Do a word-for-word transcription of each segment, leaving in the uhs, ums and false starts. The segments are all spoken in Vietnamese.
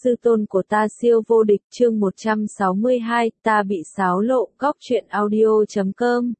sư tôn của ta siêu vô địch chương một trăm sáu mươi hai, ta bị xáo lộ, góc truyện audio chấm com.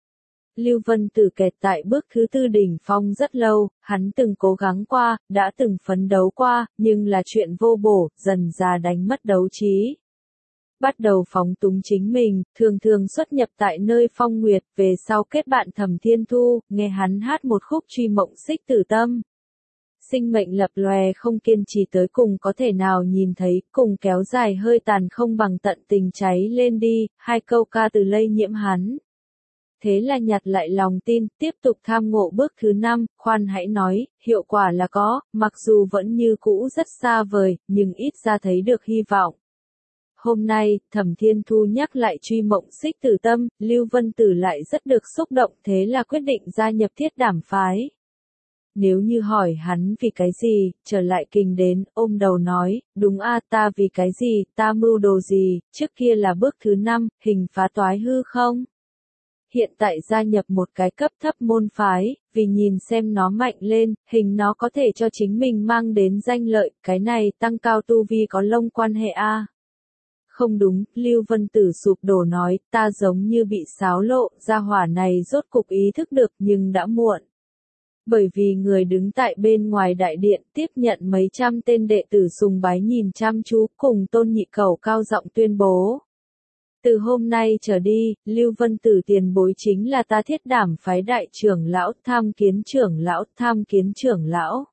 Lưu Vân Tử kẹt tại bước thứ tư đỉnh phong rất lâu, hắn từng cố gắng qua, đã từng phấn đấu qua, nhưng là chuyện vô bổ, dần dà đánh mất đấu trí. Bắt đầu phóng túng chính mình, thường thường xuất nhập tại nơi phong nguyệt, về sau kết bạn Thẩm Thiên Thu, nghe hắn hát một khúc truy mộng xích tử tâm. Sinh mệnh lập lòe không kiên trì tới cùng có thể nào nhìn thấy, cùng kéo dài hơi tàn không bằng tận tình cháy lên đi, hai câu ca từ lây nhiễm hắn. Thế là nhặt lại lòng tin, tiếp tục tham ngộ bước thứ năm, khoan hãy nói, hiệu quả là có, mặc dù vẫn như cũ rất xa vời, nhưng ít ra thấy được hy vọng. Hôm nay, Thẩm Thiên Thu nhắc lại truy mộng xích tử tâm, Lưu Vân Tử lại rất được xúc động, thế là quyết định gia nhập Thiết Đảm phái. Nếu như hỏi hắn vì cái gì, trở lại kinh đến, ôm đầu nói, đúng a ta vì cái gì, ta mưu đồ gì, trước kia là bước thứ năm, hình phá toái hư không? Hiện tại gia nhập một cái cấp thấp môn phái, vì nhìn xem nó mạnh lên, hình nó có thể cho chính mình mang đến danh lợi, cái này tăng cao tu vi có lông quan hệ a. Không đúng, Lưu Vân Tử sụp đổ nói, ta giống như bị xáo lộ, gia hỏa này rốt cục ý thức được nhưng đã muộn. Bởi vì người đứng tại bên ngoài đại điện tiếp nhận mấy trăm tên đệ tử sùng bái nhìn chăm chú cùng Tôn Nhị Cẩu cao giọng tuyên bố. Từ hôm nay trở đi, Lưu Vân Tử tiền bối chính là ta Thiết Đảm phái đại trưởng lão, tham kiến trưởng lão, tham kiến trưởng lão.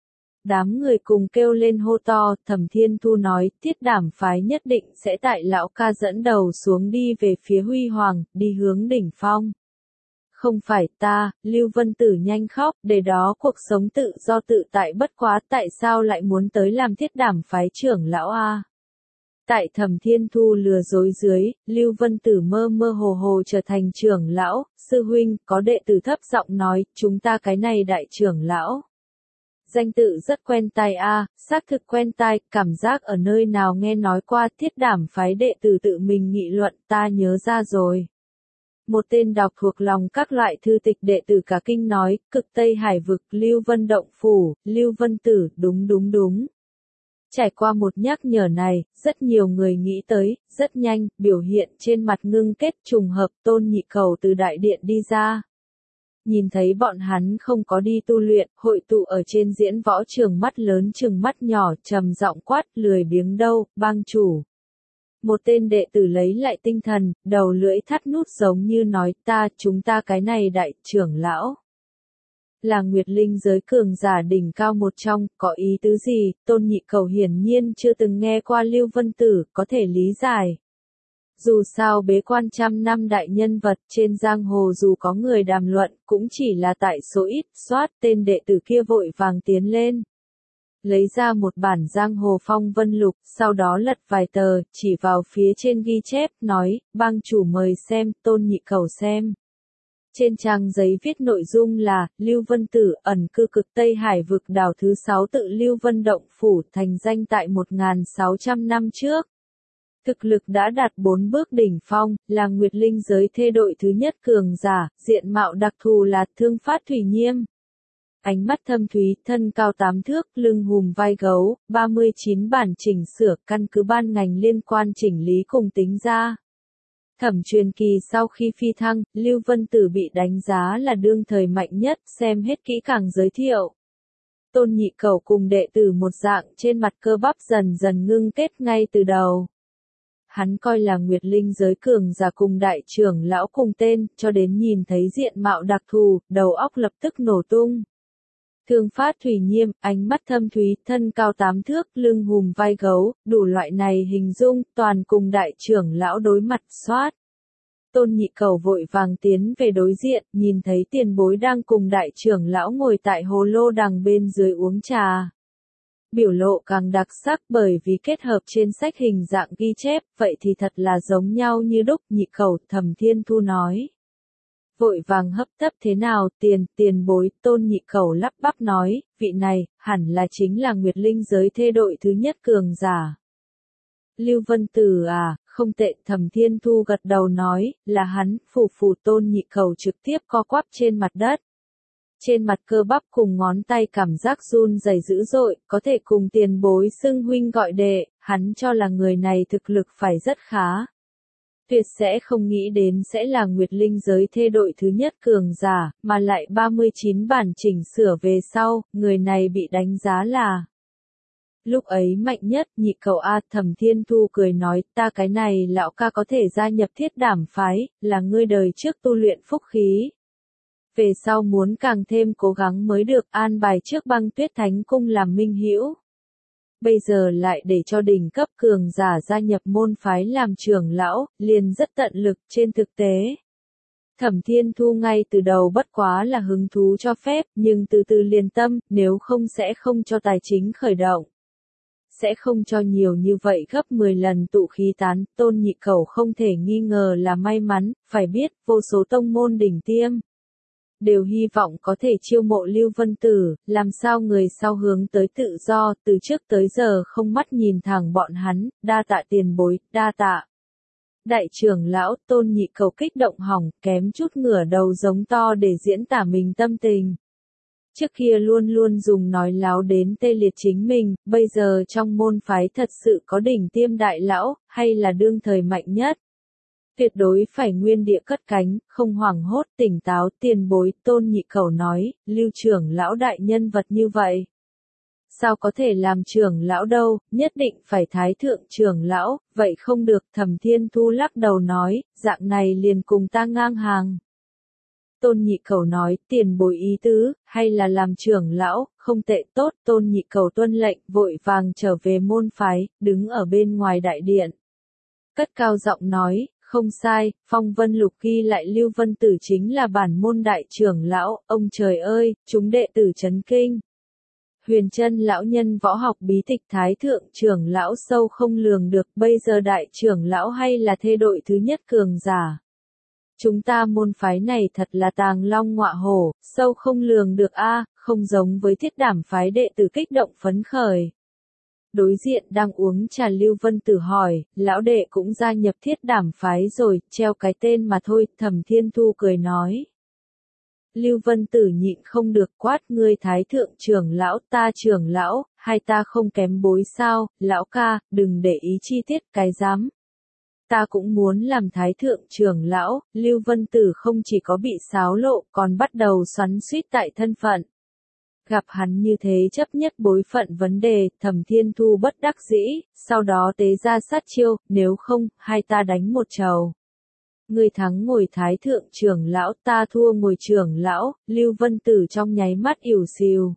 Đám người cùng kêu lên hô to, Thẩm Thiên Thu nói, Thiết Đảm phái nhất định sẽ tại lão ca dẫn đầu xuống đi về phía huy hoàng, đi hướng đỉnh phong. Không phải ta, Lưu Vân Tử nhanh khóc, để đó cuộc sống tự do tự tại bất quá tại sao lại muốn tới làm Thiết Đảm phái trưởng lão a? Tại Thẩm Thiên Thu lừa dối dưới, Lưu Vân Tử mơ mơ hồ hồ trở thành trưởng lão, sư huynh, có đệ tử thấp giọng nói, chúng ta cái này đại trưởng lão. Danh tự rất quen tai a, xác thực quen tai, cảm giác ở nơi nào nghe nói qua Thiết Đảm phái đệ tử tự mình nghị luận, ta nhớ ra rồi. Một tên đọc thuộc lòng các loại thư tịch đệ tử cả kinh nói, cực Tây Hải vực, Lưu Vân Động Phủ, Lưu Vân Tử, đúng đúng đúng. Trải qua một nhắc nhở này, rất nhiều người nghĩ tới, rất nhanh, biểu hiện trên mặt ngưng kết trùng hợp Tôn Nhị Cẩu từ đại điện đi ra. Nhìn thấy bọn hắn không có đi tu luyện, hội tụ ở trên diễn võ trường mắt lớn chừng mắt nhỏ, trầm giọng quát, lười biếng đâu, bang chủ. Một tên đệ tử lấy lại tinh thần, đầu lưỡi thắt nút giống như nói ta, chúng ta cái này đại trưởng lão. Là Nguyệt Linh giới cường giả đỉnh cao một trong, có ý tứ gì, Tôn Nhị Cẩu hiển nhiên chưa từng nghe qua Lưu Vân Tử, có thể lý giải. Dù sao bế quan trăm năm đại nhân vật trên giang hồ dù có người đàm luận, cũng chỉ là tại số ít, soát tên đệ tử kia vội vàng tiến lên. Lấy ra một bản giang hồ phong vân lục, sau đó lật vài tờ, chỉ vào phía trên ghi chép, nói, bang chủ mời xem, Tôn Nhị Cẩu xem. Trên trang giấy viết nội dung là, Lưu Vân Tử ẩn cư cực Tây Hải vực đảo thứ sáu tự Lưu Vân Động Phủ thành danh tại một nghìn sáu trăm năm trước. Thực lực đã đạt bốn bước đỉnh phong, là Nguyệt Linh giới thê đội thứ nhất cường giả, diện mạo đặc thù là thương phát thủy nhiêm. Ánh mắt thâm thúy, thân cao tám thước, lưng hùm vai gấu, ba mươi chín bản chỉnh sửa, căn cứ ban ngành liên quan chỉnh lý cùng tính ra. Thẩm truyền kỳ sau khi phi thăng, Lưu Vân Tử bị đánh giá là đương thời mạnh nhất, xem hết kỹ càng giới thiệu. Tôn Nhị Cẩu cùng đệ tử một dạng trên mặt cơ bắp dần dần ngưng kết ngay từ đầu. Hắn coi là Nguyệt Linh giới cường giả cùng đại trưởng lão cùng tên, cho đến nhìn thấy diện mạo đặc thù, đầu óc lập tức nổ tung. Thương phát thủy nhiêm, ánh mắt thâm thúy, thân cao tám thước, lưng hùm vai gấu, đủ loại này hình dung, toàn cùng đại trưởng lão đối mặt, xoát. Tôn Nhị Cẩu vội vàng tiến về đối diện, nhìn thấy tiền bối đang cùng đại trưởng lão ngồi tại hồ lô đằng bên dưới uống trà. Biểu lộ càng đặc sắc bởi vì kết hợp trên sách hình dạng ghi chép, vậy thì thật là giống nhau như đúc, Nhị Cẩu, Thẩm Thiên Thu nói. Vội vàng hấp tấp thế nào, tiền, tiền bối, Tôn Nhị Cẩu lắp bắp nói, vị này, hẳn là chính là Nguyệt Linh giới thê đội thứ nhất cường giả. Lưu Vân Tử à, không tệ, Thẩm Thiên Thu gật đầu nói, là hắn, phù phù Tôn Nhị Cẩu trực tiếp co quắp trên mặt đất. Trên mặt cơ bắp cùng ngón tay cảm giác run rẩy dữ dội, có thể cùng tiền bối xưng huynh gọi đệ, hắn cho là người này thực lực phải rất khá. Tuyệt sẽ không nghĩ đến sẽ là Nguyệt Linh giới thê đội thứ nhất cường giả, mà lại ba mươi chín bản chỉnh sửa về sau, người này bị đánh giá là lúc ấy mạnh nhất. Nhị cậu A. Thẩm Thiên Thu cười nói, ta cái này lão ca có thể gia nhập Thiết Đảm phái, là ngươi đời trước tu luyện phúc khí. Về sau muốn càng thêm cố gắng mới được, an bài trước Băng Tuyết Thánh Cung làm minh hữu. Bây giờ lại để cho đỉnh cấp cường giả gia nhập môn phái làm trưởng lão, liền rất tận lực. Trên thực tế, Thẩm Thiên Thu ngay từ đầu bất quá là hứng thú cho phép, nhưng từ từ liền tâm, nếu không sẽ không cho tài chính khởi động. Sẽ không cho nhiều như vậy gấp mười lần tụ khí tán. Tôn Nhị Cẩu không thể nghi ngờ là may mắn, phải biết, vô số tông môn đỉnh tiêm đều hy vọng có thể chiêu mộ Lưu Vân Tử, làm sao người sau hướng tới tự do, từ trước tới giờ không mắt nhìn thẳng bọn hắn. Đa tạ tiền bối, đa tạ. Đại trưởng lão. Tôn Nhị Cẩu kích động hỏng, kém chút ngửa đầu giống to để diễn tả mình tâm tình. Trước kia luôn luôn dùng nói láo đến tê liệt chính mình, bây giờ trong môn phái thật sự có đỉnh tiêm đại lão, hay là đương thời mạnh nhất. Tuyệt đối phải nguyên địa cất cánh, không hoảng hốt, tỉnh táo. Tiền bối. Tôn Nhị Cẩu nói, Lưu trưởng lão đại nhân vật như vậy, sao có thể làm trưởng lão đâu, nhất định phải thái thượng trưởng lão, vậy không được. Thẩm Thiên Thu lắc đầu nói, dạng này liền cùng ta ngang hàng. Tôn Nhị Cẩu nói, tiền bối ý tứ, hay là làm trưởng lão, không tệ. Tốt. Tôn Nhị Cẩu tuân lệnh, vội vàng trở về môn phái, đứng ở bên ngoài đại điện. Cất cao giọng nói, không sai, phong vân lục ghi lại Lưu Vân Tử chính là bản môn đại trưởng lão. Ông trời ơi, chúng đệ tử chấn kinh. Huyền Chân lão nhân võ học bí tịch thái thượng trưởng lão sâu không lường được, bây giờ đại trưởng lão hay là thê đội thứ nhất cường giả. Chúng ta môn phái này thật là tàng long ngọa hổ, sâu không lường được a, không giống với Thiết Đảm phái đệ tử kích động phấn khởi. Đối diện đang uống trà Lưu Vân Tử hỏi, lão đệ cũng gia nhập Thiết Đảm phái rồi, treo cái tên mà thôi. Thẩm Thiên Thu cười nói. Lưu Vân Tử nhịn không được quát, ngươi thái thượng trưởng lão, ta trưởng lão, hai ta không kém bối sao? Lão ca, đừng để ý chi tiết, cái dám. Ta cũng muốn làm thái thượng trưởng lão. Lưu Vân Tử không chỉ có bị xáo lộ, còn bắt đầu xoắn xuýt tại thân phận. Gặp hắn như thế chấp nhất bối phận vấn đề, Thẩm Thiên Thu bất đắc dĩ, sau đó tế ra sát chiêu, nếu không, hai ta đánh một trầu. Ngươi thắng ngồi thái thượng trưởng lão, ta thua ngồi trưởng lão. Lưu Vân Tử trong nháy mắt ỉu xìu.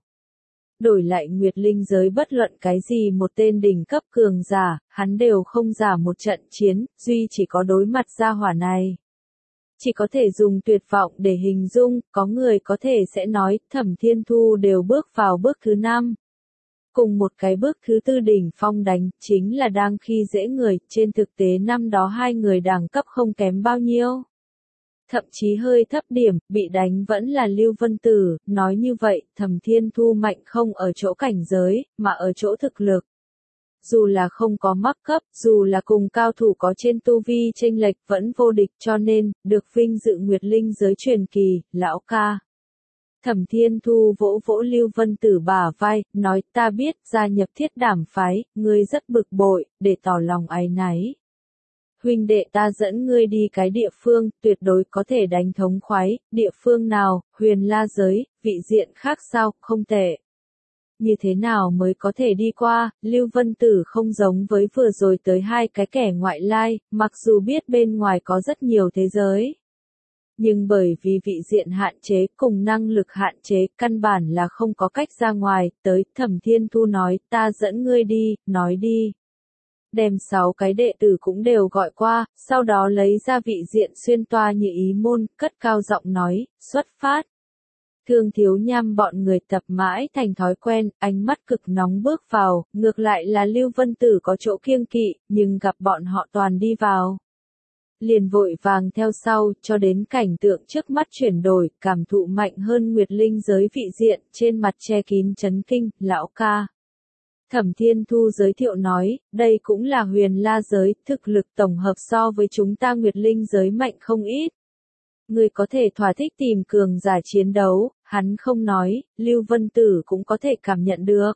Đổi lại Nguyệt Linh giới bất luận cái gì một tên đỉnh cấp cường giả, hắn đều không giả một trận chiến, duy chỉ có đối mặt gia hỏa này. Chỉ có thể dùng tuyệt vọng để hình dung, có người có thể sẽ nói, Thẩm Thiên Thu đều bước vào bước thứ năm. Cùng một cái bước thứ tư đỉnh phong đánh, chính là đang khi dễ người, trên thực tế năm đó hai người đẳng cấp không kém bao nhiêu. Thậm chí hơi thấp điểm, bị đánh vẫn là Lưu Vân Tử. Nói như vậy, Thẩm Thiên Thu mạnh không ở chỗ cảnh giới, mà ở chỗ thực lực. Dù là không có mắc cấp, dù là cùng cao thủ có trên tu vi chênh lệch vẫn vô địch, cho nên, được vinh dự Nguyệt Linh giới truyền kỳ, lão ca. Thẩm Thiên Thu vỗ vỗ Lưu Vân Tử bả vai, nói, ta biết, gia nhập Thiết Đảm phái, ngươi rất bực bội, để tỏ lòng áy náy. Huynh đệ ta dẫn ngươi đi cái địa phương, tuyệt đối có thể đánh thống khoái. Địa phương nào? Huyền La giới, vị diện khác sao? Không tệ. Như thế nào mới có thể đi qua? Lưu Vân Tử không giống với vừa rồi tới hai cái kẻ ngoại lai, mặc dù biết bên ngoài có rất nhiều thế giới. Nhưng bởi vì vị diện hạn chế cùng năng lực hạn chế, căn bản là không có cách ra ngoài. Tới, Thẩm Thiên Thu nói, ta dẫn ngươi đi, nói đi. Đem sáu cái đệ tử cũng đều gọi qua, sau đó lấy ra vị diện xuyên toa như ý môn, cất cao giọng nói, xuất phát. Thương Thiếu Nham bọn người tập mãi thành thói quen, ánh mắt cực nóng bước vào, ngược lại là Lưu Vân Tử có chỗ kiêng kỵ, nhưng gặp bọn họ toàn đi vào. Liền vội vàng theo sau, cho đến cảnh tượng trước mắt chuyển đổi, cảm thụ mạnh hơn Nguyệt Linh giới vị diện, trên mặt che kín chấn kinh, lão ca. Thẩm Thiên Thu giới thiệu nói, đây cũng là Huyền La giới, thực lực tổng hợp so với chúng ta Nguyệt Linh giới mạnh không ít. Người có thể thỏa thích tìm cường giả chiến đấu, hắn không nói, Lưu Vân Tử cũng có thể cảm nhận được.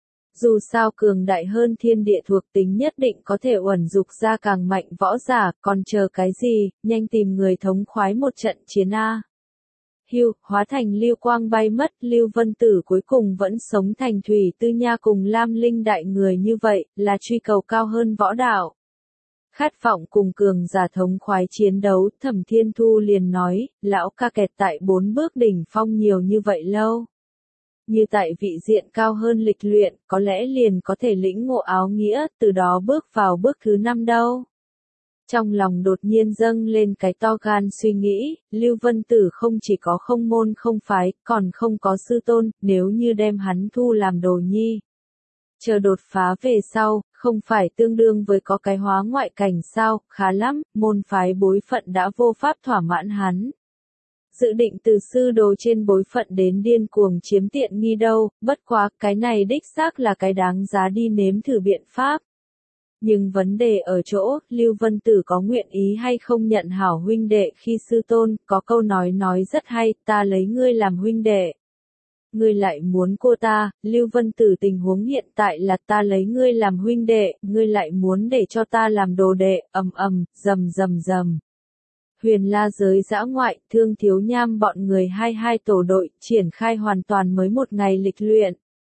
Dù sao cường đại hơn thiên địa thuộc tính nhất định có thể uẩn dục ra càng mạnh võ giả, còn chờ cái gì, nhanh tìm người thống khoái một trận chiến A. Hưu, hóa thành lưu quang bay mất, Lưu Vân Tử cuối cùng vẫn sống thành Thủy Tư Nha cùng Lam Linh đại người như vậy, là truy cầu cao hơn võ đạo. Khát vọng cùng cường giả thống khoái chiến đấu, Thẩm Thiên Thu liền nói, lão ca kẹt tại bốn bước đỉnh phong nhiều như vậy lâu. Như tại vị diện cao hơn lịch luyện, có lẽ liền có thể lĩnh ngộ áo nghĩa, từ đó bước vào bước thứ năm đâu. Trong lòng đột nhiên dâng lên cái to gan suy nghĩ, Lưu Vân Tử không chỉ có không môn không phái, còn không có sư tôn, nếu như đem hắn thu làm đồ nhi. Chờ đột phá về sau, không phải tương đương với có cái hóa ngoại cảnh sao, khá lắm, môn phái bối phận đã vô pháp thỏa mãn hắn. Dự định từ sư đồ trên bối phận đến điên cuồng chiếm tiện nghi đâu, bất quá, cái này đích xác là cái đáng giá đi nếm thử biện pháp. Nhưng vấn đề ở chỗ, Lưu Vân Tử có nguyện ý hay không nhận hảo huynh đệ khi sư tôn, có câu nói nói rất hay, ta lấy ngươi làm huynh đệ. Ngươi lại muốn cô ta, Lưu Vân Tử tình huống hiện tại là ta lấy ngươi làm huynh đệ, ngươi lại muốn để cho ta làm đồ đệ, ầm ầm, rầm rầm rầm. Huyền La giới dã ngoại, Thương Thiếu Nham bọn người hai hai tổ đội, triển khai hoàn toàn mới một ngày lịch luyện.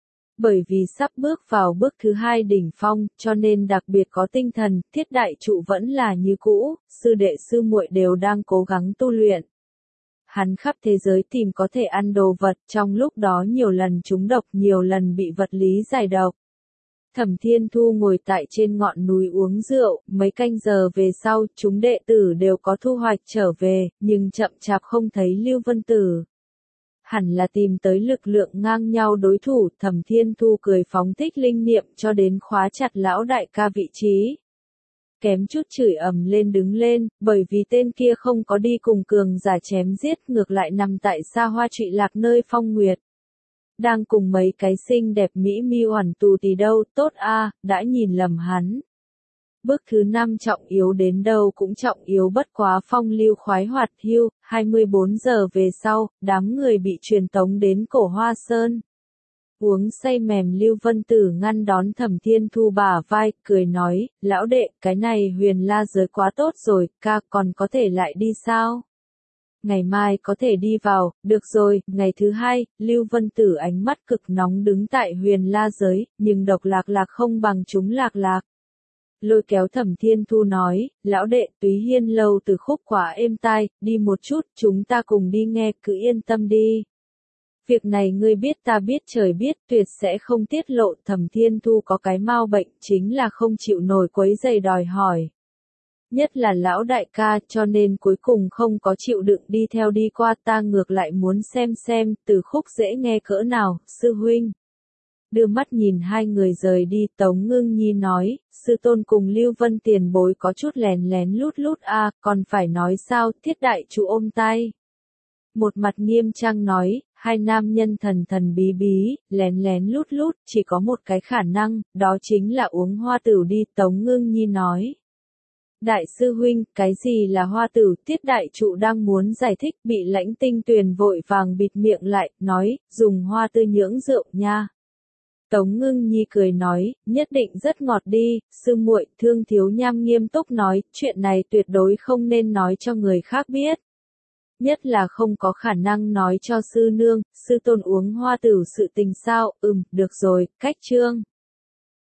Bởi vì sắp bước vào bước thứ hai đỉnh phong, cho nên đặc biệt có tinh thần, Thiết Đại Trụ vẫn là như cũ, sư đệ sư muội đều đang cố gắng tu luyện. Hắn khắp thế giới tìm có thể ăn đồ vật, trong lúc đó nhiều lần trúng độc, nhiều lần bị vật lý giải độc. Thẩm Thiên Thu ngồi tại trên ngọn núi uống rượu, mấy canh giờ về sau, chúng đệ tử đều có thu hoạch trở về, nhưng chậm chạp không thấy Lưu Vân Tử. Hẳn là tìm tới lực lượng ngang nhau đối thủ, Thẩm Thiên Thu cười phóng thích linh niệm cho đến khóa chặt lão đại ca vị trí. Kém chút chửi ầm lên đứng lên, bởi vì tên kia không có đi cùng cường giả chém giết, ngược lại nằm tại xa hoa trụy lạc nơi phong nguyệt. Đang cùng mấy cái xinh đẹp mỹ mi hoàn tù tì đâu, tốt a, đã nhìn lầm hắn. Bước thứ năm trọng yếu đến đâu cũng trọng yếu bất quá phong lưu khoái hoạt hưu, hai mươi bốn giờ về sau, đám người bị truyền tống đến cổ Hoa Sơn. Uống say mềm Lưu Vân Tử ngăn đón Thẩm Thiên Thu bả vai, cười nói, lão đệ, cái này Huyền La giới quá tốt rồi, ca còn có thể lại đi sao? Ngày mai có thể đi vào, được rồi, ngày thứ hai, Lưu Vân Tử ánh mắt cực nóng đứng tại Huyền La giới, nhưng độc lạc lạc không bằng chúng lạc lạc. Lôi kéo Thẩm Thiên Thu nói, lão đệ, Túy Hiên lâu từ khúc quá êm tai, đi một chút, chúng ta cùng đi nghe, cứ yên tâm đi. Việc này ngươi biết ta biết trời biết, tuyệt sẽ không tiết lộ. Thẩm Thiên Thu có cái mau bệnh, chính là không chịu nổi quấy giày đòi hỏi. Nhất là lão đại ca, cho nên cuối cùng không có chịu đựng đi theo đi qua, ta ngược lại muốn xem xem, từ khúc dễ nghe cỡ nào, sư huynh. Đưa mắt nhìn hai người rời đi, Tống Ngưng Nhi nói, sư tôn cùng Lưu Vân tiền bối có chút lén lén lút lút a, à, còn phải nói sao, Thiết Đại Trụ ôm tay. Một mặt nghiêm trang nói, hai nam nhân thần thần bí bí, lén lén lút lút, chỉ có một cái khả năng, đó chính là uống hoa tửu đi, Tống Ngưng Nhi nói. Đại sư huynh, cái gì là hoa tửu? Thiết Đại Trụ đang muốn giải thích, bị Lãnh Tinh Tuyền vội vàng bịt miệng lại, nói, dùng hoa tươi nhưỡng rượu nha. Tống Ngưng Nhi cười nói, nhất định rất ngọt đi, sư muội. Thương Thiếu Nham nghiêm túc nói, chuyện này tuyệt đối không nên nói cho người khác biết. Nhất là không có khả năng nói cho sư nương, sư tôn uống hoa tửu sự tình sao, ừm, được rồi, cách chương.